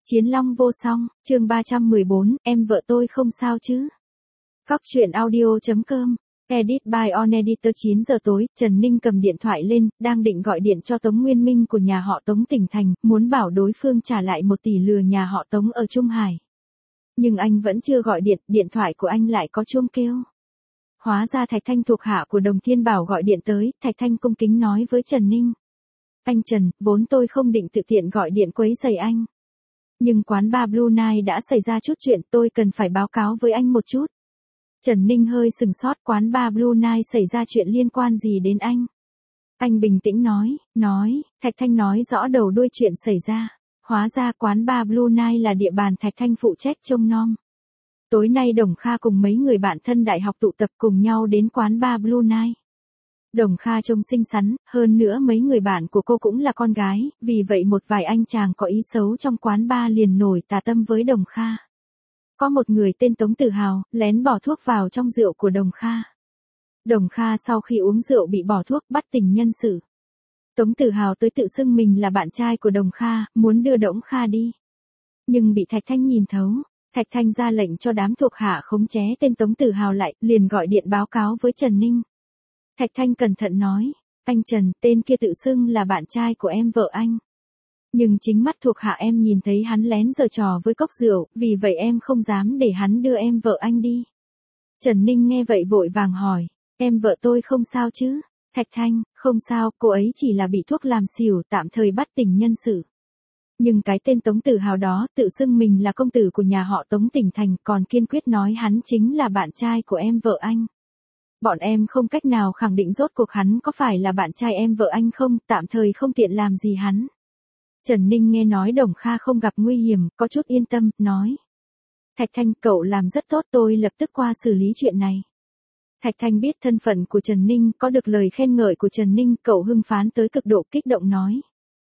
Chiến Long vô song, chương 314, em vợ tôi không sao chứ? Góc truyện audio.com, edit by On Editor. 9 giờ tối, Trần Ninh cầm điện thoại lên, đang định gọi điện cho Tống Nguyên Minh của nhà họ Tống tỉnh thành, muốn bảo đối phương trả lại 1 tỷ lừa nhà họ Tống ở Trung Hải. Nhưng anh vẫn chưa gọi điện, điện thoại của anh lại có chuông kêu. Hóa ra Thạch Thanh thuộc hạ của Đồng Thiên Bảo gọi điện tới, Thạch Thanh cung kính nói với Trần Ninh. Anh Trần, vốn tôi không định tự tiện gọi điện quấy rầy anh. Nhưng quán bar Blue Night đã xảy ra chút chuyện, tôi cần phải báo cáo với anh một chút. Trần Ninh hơi sừng sốt, quán bar Blue Night xảy ra chuyện liên quan gì đến anh? Anh bình tĩnh nói, Thạch Thanh nói rõ đầu đuôi chuyện xảy ra. Hóa ra quán bar Blue Night là địa bàn Thạch Thanh phụ trách trông nom. Tối nay Đồng Kha cùng mấy người bạn thân đại học tụ tập cùng nhau đến quán bar Blue Night. Đồng Kha trông xinh xắn, hơn nữa mấy người bạn của cô cũng là con gái, vì vậy một vài anh chàng có ý xấu trong quán bar liền nổi tà tâm với Đồng Kha. Có một người tên Tống Tử Hào, lén bỏ thuốc vào trong rượu của Đồng Kha. Đồng Kha sau khi uống rượu bị bỏ thuốc bắt tình nhân xử. Tống Tử Hào tới tự xưng mình là bạn trai của Đồng Kha, muốn đưa Đổng Kha đi. Nhưng bị Thạch Thanh nhìn thấu, Thạch Thanh ra lệnh cho đám thuộc hạ khống chế tên Tống Tử Hào lại, liền gọi điện báo cáo với Trần Ninh. Thạch Thanh cẩn thận nói, anh Trần, tên kia tự xưng là bạn trai của em vợ anh. Nhưng chính mắt thuộc hạ em nhìn thấy hắn lén giở trò với cốc rượu, vì vậy em không dám để hắn đưa em vợ anh đi. Trần Ninh nghe vậy vội vàng hỏi, em vợ tôi không sao chứ? Thạch Thanh, không sao, cô ấy chỉ là bị thuốc làm xỉu, tạm thời bắt tình nhân xử. Nhưng cái tên Tống Tử Hào đó tự xưng mình là công tử của nhà họ Tống tỉnh thành, còn kiên quyết nói hắn chính là bạn trai của em vợ anh. Bọn em không cách nào khẳng định rốt cuộc hắn có phải là bạn trai em vợ anh không, tạm thời không tiện làm gì hắn. Trần Ninh nghe nói Đồng Kha không gặp nguy hiểm, có chút yên tâm, nói. Thạch Thanh, cậu làm rất tốt, tôi lập tức qua xử lý chuyện này. Thạch Thanh biết thân phận của Trần Ninh, có được lời khen ngợi của Trần Ninh, cậu hưng phấn tới cực độ, kích động nói.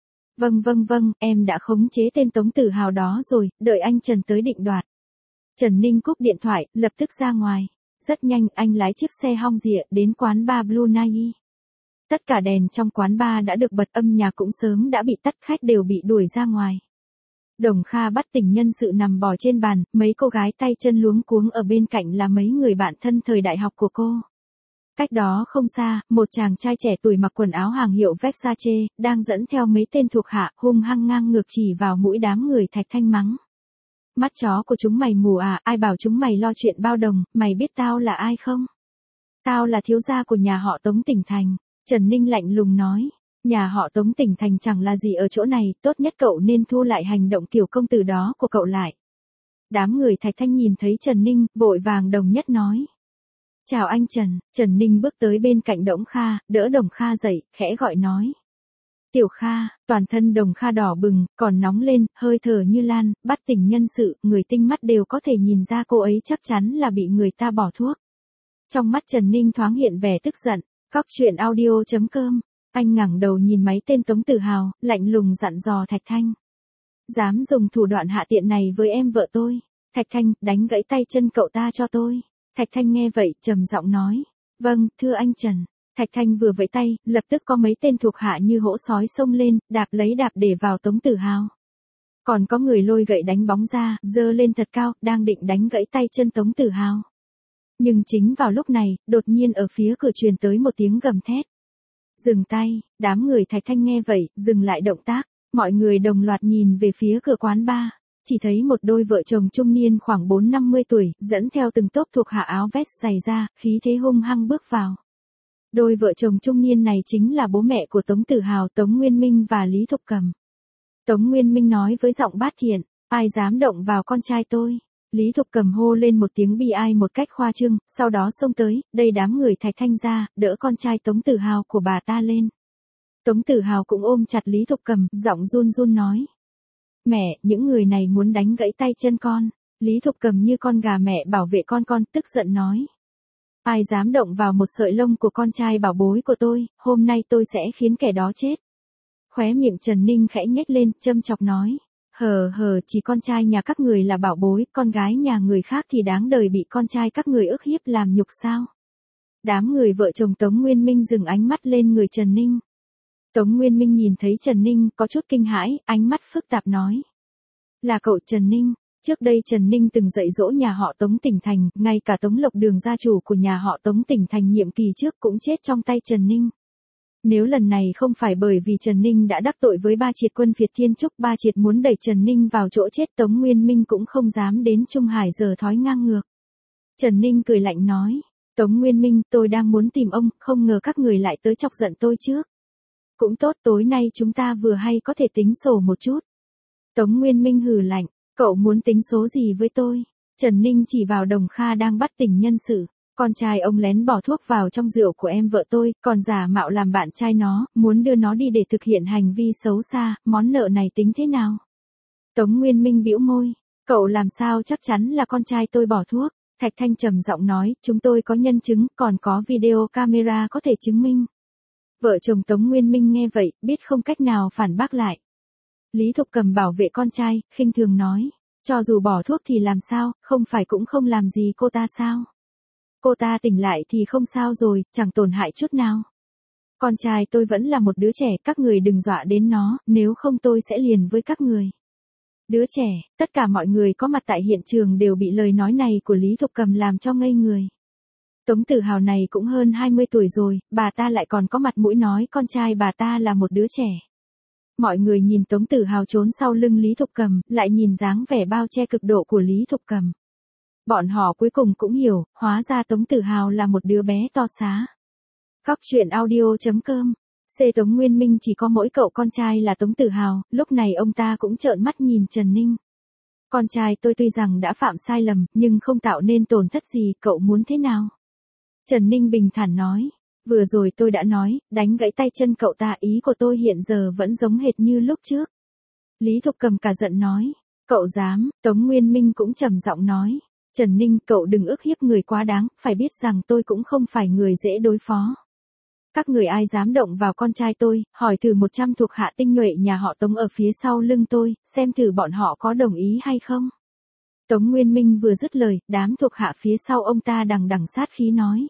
Vâng, em đã khống chế tên Tống Tử Hào đó rồi, đợi anh Trần tới định đoạt. Trần Ninh cúp điện thoại, lập tức ra ngoài. Rất nhanh, anh lái chiếc xe hong rịa đến quán bar Blue Night. Tất cả đèn trong quán bar đã được bật, âm nhạc cũng sớm đã bị tắt, khách đều bị đuổi ra ngoài. Đồng Kha bắt tình nhân sự nằm bò trên bàn, mấy cô gái tay chân luống cuống ở bên cạnh là mấy người bạn thân thời đại học của cô. Cách đó không xa, một chàng trai trẻ tuổi mặc quần áo hàng hiệu Versace, đang dẫn theo mấy tên thuộc hạ, hung hăng ngang ngược chỉ vào mũi đám người Thạch Thanh mắng. Mắt chó của chúng mày mù à, ai bảo chúng mày lo chuyện bao đồng, mày biết tao là ai không? Tao là thiếu gia của nhà họ Tống tỉnh thành. Trần Ninh lạnh lùng nói, nhà họ Tống tỉnh thành chẳng là gì ở chỗ này, tốt nhất cậu nên thu lại hành động kiểu công tử đó của cậu lại. Đám người Thạch Thanh nhìn thấy Trần Ninh, vội vàng đồng nhất nói. Chào anh Trần. Trần Ninh bước tới bên cạnh Đổng Kha, đỡ Đồng Kha dậy, khẽ gọi nói. Tiểu Kha, toàn thân Đồng Kha đỏ bừng, còn nóng lên, hơi thở như lan, bắt tình nhân sự, người tinh mắt đều có thể nhìn ra cô ấy chắc chắn là bị người ta bỏ thuốc. Trong mắt Trần Ninh thoáng hiện vẻ tức giận. Góc truyện audio.com, anh ngẩng đầu nhìn máy tên Tống Tử Hào, lạnh lùng dặn dò Thạch Thanh. Dám dùng thủ đoạn hạ tiện này với em vợ tôi. Thạch Thanh, đánh gãy tay chân cậu ta cho tôi. Thạch Thanh nghe vậy, trầm giọng nói. Vâng, thưa anh Trần. Thạch Thanh vừa vẫy tay, lập tức có mấy tên thuộc hạ như hổ sói xông lên, đạp lấy đạp để vào Tống Tử Hào. Còn có người lôi gậy đánh bóng ra, giơ lên thật cao, đang định đánh gãy tay chân Tống Tử Hào. Nhưng chính vào lúc này, đột nhiên ở phía cửa truyền tới một tiếng gầm thét. Dừng tay, đám người Thạch Thanh nghe vậy, dừng lại động tác, mọi người đồng loạt nhìn về phía cửa quán bar, chỉ thấy một đôi vợ chồng trung niên khoảng 4-50 tuổi, dẫn theo từng tốp thuộc hạ áo vest dày da, khí thế hung hăng bước vào. Đôi vợ chồng trung niên này chính là bố mẹ của Tống Tử Hào, Tống Nguyên Minh và Lý Thục Cầm. Tống Nguyên Minh nói với giọng bát thiện, ai dám động vào con trai tôi. Lý Thục Cầm hô lên một tiếng bi ai một cách khoa trương, sau đó xông tới, đẩy đám người Thạch Thanh ra, đỡ con trai Tống Tử Hào của bà ta lên. Tống Tử Hào cũng ôm chặt Lý Thục Cầm, giọng run run nói. Mẹ, những người này muốn đánh gãy tay chân con. Lý Thục Cầm như con gà mẹ bảo vệ con, tức giận nói. Ai dám động vào một sợi lông của con trai bảo bối của tôi, hôm nay tôi sẽ khiến kẻ đó chết. Khóe miệng Trần Ninh khẽ nhếch lên, châm chọc nói. Chỉ con trai nhà các người là bảo bối, con gái nhà người khác thì đáng đời bị con trai các người ức hiếp làm nhục sao? Đám người vợ chồng Tống Nguyên Minh dừng ánh mắt lên người Trần Ninh. Tống Nguyên Minh nhìn thấy Trần Ninh có chút kinh hãi, ánh mắt phức tạp nói. Là cậu Trần Ninh. Trước đây Trần Ninh từng dạy dỗ nhà họ Tống Tỉnh Thành, ngay cả Tống Lộc Đường gia chủ của nhà họ Tống Tỉnh Thành nhiệm kỳ trước cũng chết trong tay Trần Ninh. Nếu lần này không phải bởi vì Trần Ninh đã đắc tội với Ba Triệt quân Việt Thiên Trúc, Ba Triệt muốn đẩy Trần Ninh vào chỗ chết, Tống Nguyên Minh cũng không dám đến Trung Hải giờ thói ngang ngược. Trần Ninh cười lạnh nói, Tống Nguyên Minh, tôi đang muốn tìm ông, không ngờ các người lại tới chọc giận tôi trước. Cũng tốt, tối nay chúng ta vừa hay có thể tính sổ một chút. Tống Nguyên Minh hừ lạnh, cậu muốn tính số gì với tôi? Trần Ninh chỉ vào Đồng Kha đang bắt tình nhân sự. Con trai ông lén bỏ thuốc vào trong rượu của em vợ tôi, còn giả mạo làm bạn trai nó, muốn đưa nó đi để thực hiện hành vi xấu xa, món nợ này tính thế nào? Tống Nguyên Minh bĩu môi, cậu làm sao chắc chắn là con trai tôi bỏ thuốc? Thạch Thanh trầm giọng nói, chúng tôi có nhân chứng, còn có video camera có thể chứng minh. Vợ chồng Tống Nguyên Minh nghe vậy, biết không cách nào phản bác lại. Lý Thục Cầm bảo vệ con trai, khinh thường nói, cho dù bỏ thuốc thì làm sao, không phải cũng không làm gì cô ta sao? Cô ta tỉnh lại thì không sao rồi, chẳng tổn hại chút nào. Con trai tôi vẫn là một đứa trẻ, các người đừng dọa đến nó, nếu không tôi sẽ liền với các người. Đứa trẻ, tất cả mọi người có mặt tại hiện trường đều bị lời nói này của Lý Thục Cầm làm cho ngây người. Tống Tử Hào này cũng hơn 20 tuổi rồi, bà ta lại còn có mặt mũi nói con trai bà ta là một đứa trẻ. Mọi người nhìn Tống Tử Hào trốn sau lưng Lý Thục Cầm, lại nhìn dáng vẻ bao che cực độ của Lý Thục Cầm. Bọn họ cuối cùng cũng hiểu, hóa ra Tống Tử Hào là một đứa bé to xá. Góc truyện audio.com. Tống Nguyên Minh chỉ có mỗi cậu con trai là Tống Tử Hào, lúc này ông ta cũng trợn mắt nhìn Trần Ninh. Con trai tôi tuy rằng đã phạm sai lầm, nhưng không tạo nên tổn thất gì, cậu muốn thế nào? Trần Ninh bình thản nói, vừa rồi tôi đã nói, đánh gãy tay chân cậu ta, ý của tôi hiện giờ vẫn giống hệt như lúc trước. Lý Thục Cầm cả giận nói, cậu dám, Tống Nguyên Minh cũng trầm giọng nói. Trần Ninh, cậu đừng ức hiếp người quá đáng, phải biết rằng tôi cũng không phải người dễ đối phó. Các người ai dám động vào con trai tôi, hỏi thử 100 thuộc hạ tinh nhuệ nhà họ Tống ở phía sau lưng tôi, xem thử bọn họ có đồng ý hay không. Tống Nguyên Minh vừa dứt lời, đám thuộc hạ phía sau ông ta đằng đằng sát khí nói.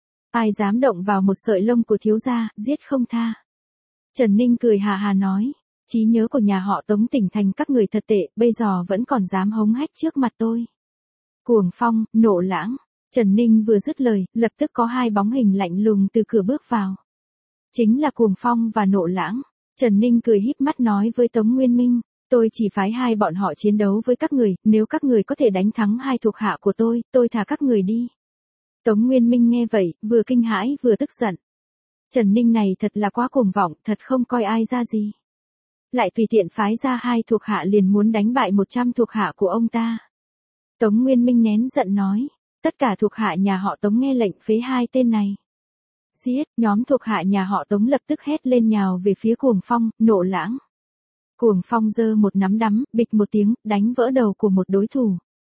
Ai dám động vào một sợi lông của thiếu gia, giết không tha. Trần Ninh cười hà hà nói, trí nhớ của nhà họ Tống Tỉnh Thành các người thật tệ, bây giờ vẫn còn dám hống hét trước mặt tôi. Cuồng Phong, Nộ Lãng. Trần Ninh vừa dứt lời, lập tức có hai bóng hình lạnh lùng từ cửa bước vào. Chính là Cuồng Phong và Nộ Lãng. Trần Ninh cười híp mắt nói với Tống Nguyên Minh, tôi chỉ phái hai bọn họ chiến đấu với các người, nếu các người có thể đánh thắng hai thuộc hạ của tôi thả các người đi. Tống Nguyên Minh nghe vậy, vừa kinh hãi vừa tức giận. Trần Ninh này thật là quá cuồng vọng, thật không coi ai ra gì. Lại tùy tiện phái ra hai thuộc hạ liền muốn đánh bại 100 thuộc hạ của ông ta. Tống Nguyên Minh nén giận nói, tất cả thuộc hạ nhà họ Tống nghe lệnh phế hai tên này. Giết, nhóm thuộc hạ nhà họ Tống lập tức hét lên nhào về phía Cuồng Phong, Nộ Lãng. Cuồng Phong giơ một nắm đấm, bịch một tiếng, đánh vỡ đầu của một đối thủ.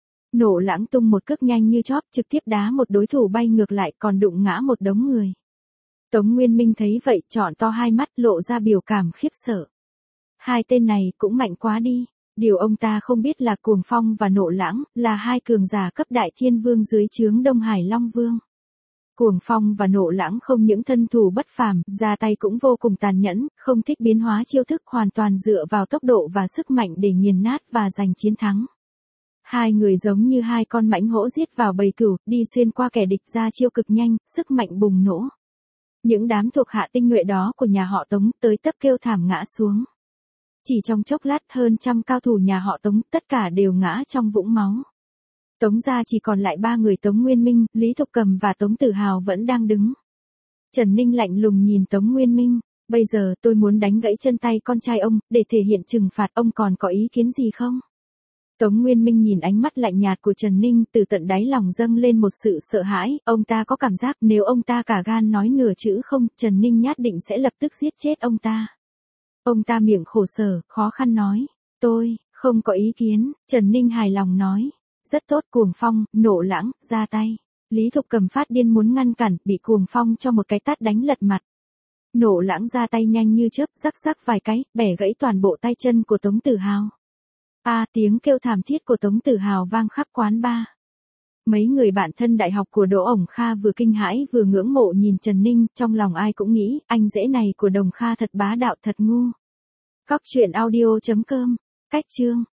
Nộ Lãng tung một cước nhanh như chóp, trực tiếp đá một đối thủ bay ngược lại, còn đụng ngã một đống người. Tống Nguyên Minh thấy vậy, tròn to hai mắt, lộ ra biểu cảm khiếp sợ. Hai tên này cũng mạnh quá đi. Điều ông ta không biết là Cuồng Phong và Nộ Lãng là hai cường giả cấp đại thiên vương dưới trướng Đông Hải Long Vương. Cuồng Phong và Nộ Lãng không những thân thủ bất phàm, ra tay cũng vô cùng tàn nhẫn, không thích biến hóa chiêu thức, hoàn toàn dựa vào tốc độ và sức mạnh để nghiền nát và giành chiến thắng. Hai người giống như hai con mãnh hổ giết vào bầy cừu, đi xuyên qua kẻ địch ra chiêu cực nhanh, sức mạnh bùng nổ. Những đám thuộc hạ tinh nhuệ đó của nhà họ Tống tới tấp kêu thảm ngã xuống. Chỉ trong chốc lát hơn trăm cao thủ nhà họ Tống, tất cả đều ngã trong vũng máu. Tống gia chỉ còn lại ba người Tống Nguyên Minh, Lý Thục Cầm và Tống Tử Hào vẫn đang đứng. Trần Ninh lạnh lùng nhìn Tống Nguyên Minh, bây giờ tôi muốn đánh gãy chân tay con trai ông, để thể hiện trừng phạt, ông còn có ý kiến gì không? Tống Nguyên Minh nhìn ánh mắt lạnh nhạt của Trần Ninh, từ tận đáy lòng dâng lên một sự sợ hãi, ông ta có cảm giác nếu ông ta cả gan nói nửa chữ không, Trần Ninh nhất định sẽ lập tức giết chết ông ta. Ông ta miệng khổ sở, khó khăn nói, tôi không có ý kiến. Trần Ninh hài lòng nói, rất tốt. Cuồng Phong, Nộ Lãng, ra tay. Lý Thục Cầm phát điên muốn ngăn cản, bị Cuồng Phong cho một cái tát đánh lật mặt. Nộ Lãng ra tay nhanh như chớp, rắc rắc vài cái, bẻ gãy toàn bộ tay chân của Tống Tử Hào. Tiếng kêu thảm thiết của Tống Tử Hào vang khắp quán bar. Mấy người bạn thân đại học của Đỗ Ổng Kha vừa kinh hãi vừa ngưỡng mộ nhìn Trần Ninh, trong lòng ai cũng nghĩ, anh rể này của Đồng Kha thật bá đạo, thật ngu. Góc truyện audio.com, cách chương.